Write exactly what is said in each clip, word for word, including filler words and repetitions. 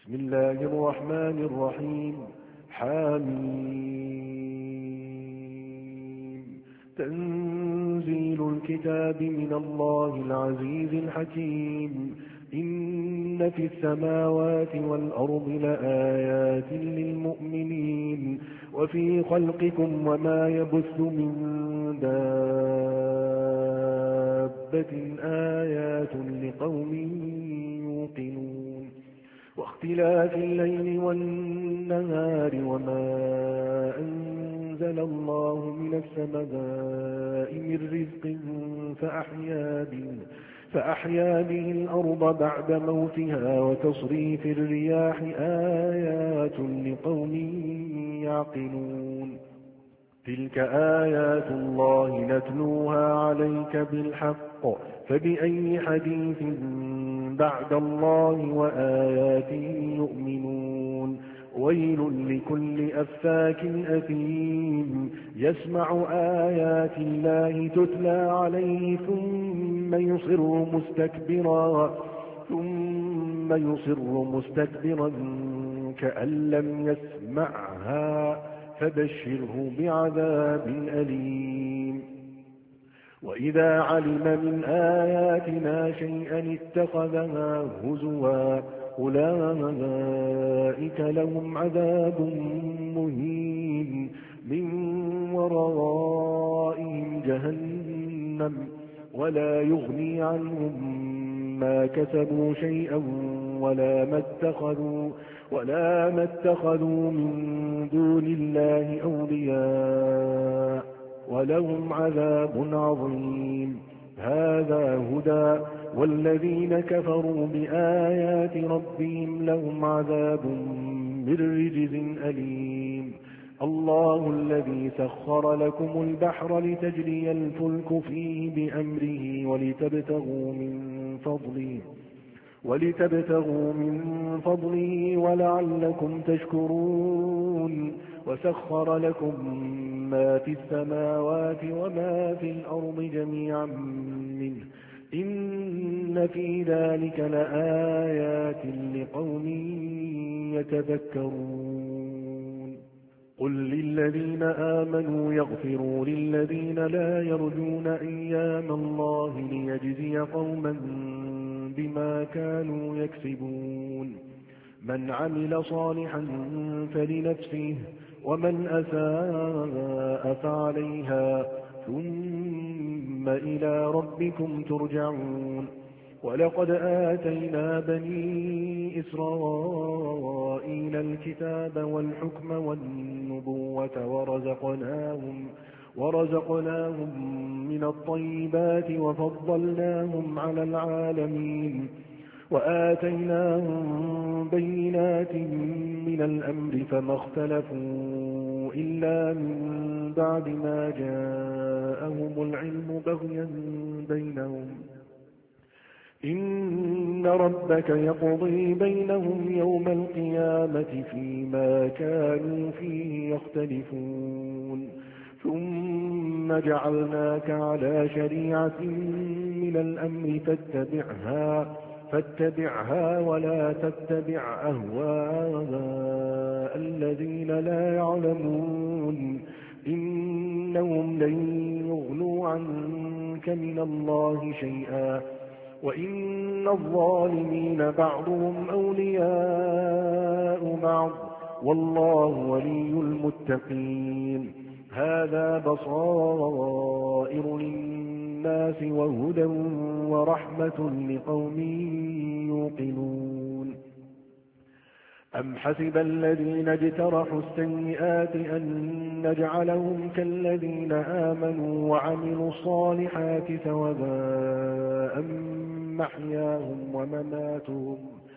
بسم الله الرحمن الرحيم. حميم. تنزيل الكتاب من الله العزيز الحكيم. إن في السماوات والأرض لآيات للمؤمنين وفي خلقكم وما يبث من دابة آيات لقوم يوقنون. واختلاف الليل والنهار وما أنزل الله من السماء من رزق فأحيا به فأحيا به الأرض بعد موتها وتصريف الرياح آيات لقوم يعقلون. تلك آيات الله نتلوها عليك بالحق فبأي حديث بعد الله وآياته يؤمنون. ويل لكل أفاك أثيم يسمع آيات الله تتلى عليه ثم يصر مستكبرا ثم يصر مستكبرا كأن لم يسمعها فبشره بعذاب أليم. وإذا علم من آياتنا شيئا اتخذها هزوا أولئك لهم عذاب مهين من ورائهم جهنم ولا يغني عنهم ما كسبوا شيئا ولا ما اتخذوا ولا ما اتخذوا من دون الله أولياء ولهم عذاب عظيم. هذا هدى والذين كفروا بآيات ربهم لهم عذاب من رجز أليم. الله الذي سخر لكم البحر لتجري الفلك فيه بأمره ولتبتغوا من فضله ولتبتغوا من فضله ولعلكم تشكرون. وسخر لكم ما في السماوات وما في الأرض جميعا منه إن في ذلك لآيات لقوم يتذكرون. قل للذين آمنوا يغفروا للذين لا يرجون أيام الله ليجزي قوما بما كانوا يكسبون. من عمل صالحا فلنفسه ومن أساء فعليها ثم إلى ربكم ترجعون. ولقد آتينا بني إسرائيل الكتاب والحكم والنبوة ورزقناهم ورزقناهم من الطيبات وفضلناهم على العالمين وآتيناهم بينات من الأمر فما اختلفوا إلا من بعد ما جاءهم العلم بغيا بينهم. إن ربك يقضي بينهم يوم القيامة فيما كانوا فيه يختلفون. ثم جعلناك على شريعة من الأمر فاتبعها فاتبعها ولا تتبع أهواء الذين لا يعلمون. إنهم لن يغنوا عنك من الله شيئا وإن الظالمين بعضهم أولياء بعض والله ولي المتقين. هذا بصائر للناس وهدى ورحمة لقوم يوقنون. أم حسب الذين اجترحوا السيئات أن نجعلهم كالذين آمنوا وعملوا الصالحات سواء محياهم ومماتهم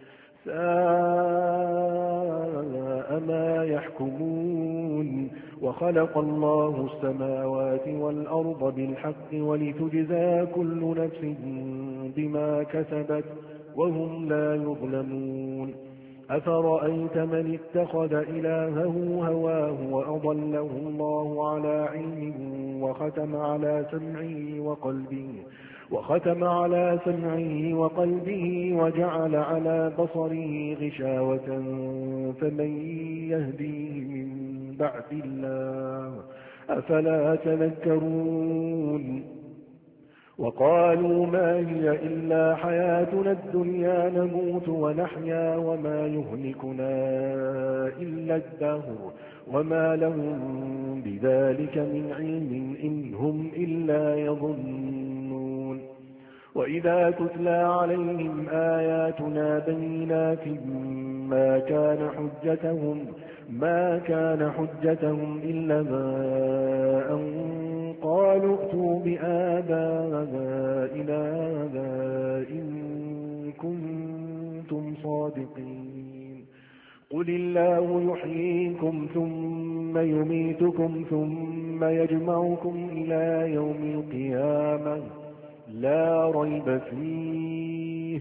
ساء ما يحكمون. وخلق الله السماوات والأرض بالحق ولتجزى كل نفس بما كسبت وهم لا يظلمون. أفرأيت من اتخذ إلهه هواه وأضله الله على علم وختم على سمعه وقلبه وختم على سمعه وقلبه وجعل على بصره غشاوة فمن يهديه من بعد الله أفلا تذكرون وقالوا ما هي إلا حياتنا الدنيا نموت ونحيا وما يهلكنا إلا الدهر وما لهم بذلك من علم إن هم إلا يظنون وإذا تتلى عليهم آياتنا بينات ما كان حجتهم ما كان حجتهم إلا ما أن قالوا ائتوا بآبائنا إن كنتم صادقين قل الله يحييكم ثم يميتكم ثم يجمعكم إلى يوم القيامة لا ريب فيه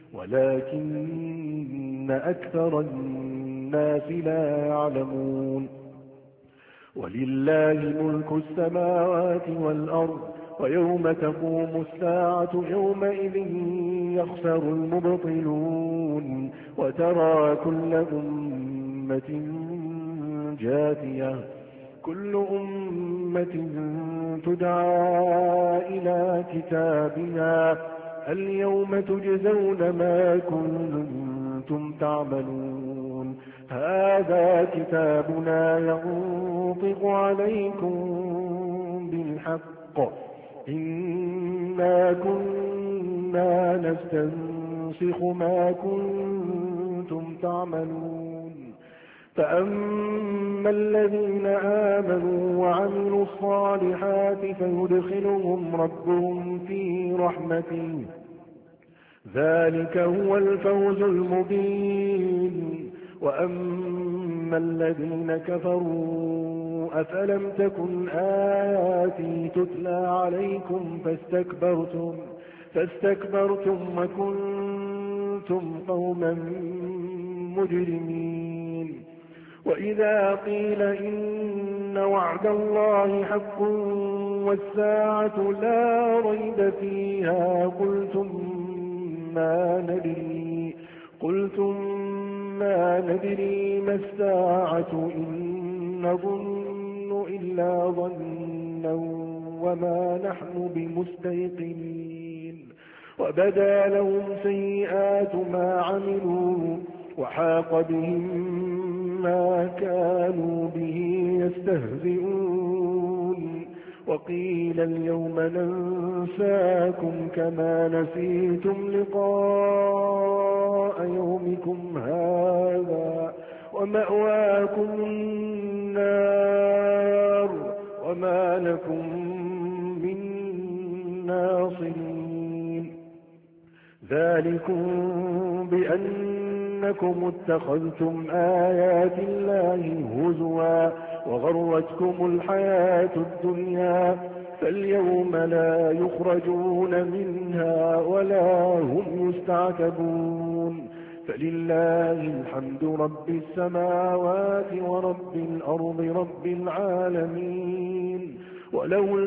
ولكن أكثر الناس لا يعلمون ولله ملك السماوات والأرض ويوم تقوم الساعة يومئذ يخسر المبطلون وترى كل أمة جاثية كل أمة تدعى إلى كتابها اليوم تجزون ما كنتم تعملون هذا كتابنا ينطق عليكم بالحق إنا كنا نستنسخ ما كنتم تعملون فأما الذين آمنوا وعملوا الصالحات فيدخلهم ربهم في رحمته ذلك هو الفوز المبين وأما الذين كفروا أفلم تكن آياتي تتلى عليكم فاستكبرتم فاستكبرتم وكنتم قوما مجرمين وإذا قيل إن وعد الله حق والساعة لا ريب فيها قلتم ما ندري قلتم ما ندري ما الساعة إن نظن إلا ظنا وما نحن بمستيقنين وبدا لهم سيئات ما عملوا وحاق بهم ما كانوا به يستهزئون وقيل اليوم ننساكم كما نسيتم لقاء يومكم هذا ومأواكم النار وما لكم من ناصرين ذلكم بأنكم اتخذتم آيات الله هزوا وغرتكم الحياة الدنيا فاليوم لا يخرجون منها ولا هم يستعتبون فلله الحمد رب السماوات ورب الأرض رب العالمين وله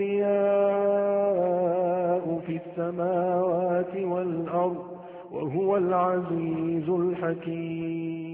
الكبرياء في السماوات والأرض وهو العزيز الحكيم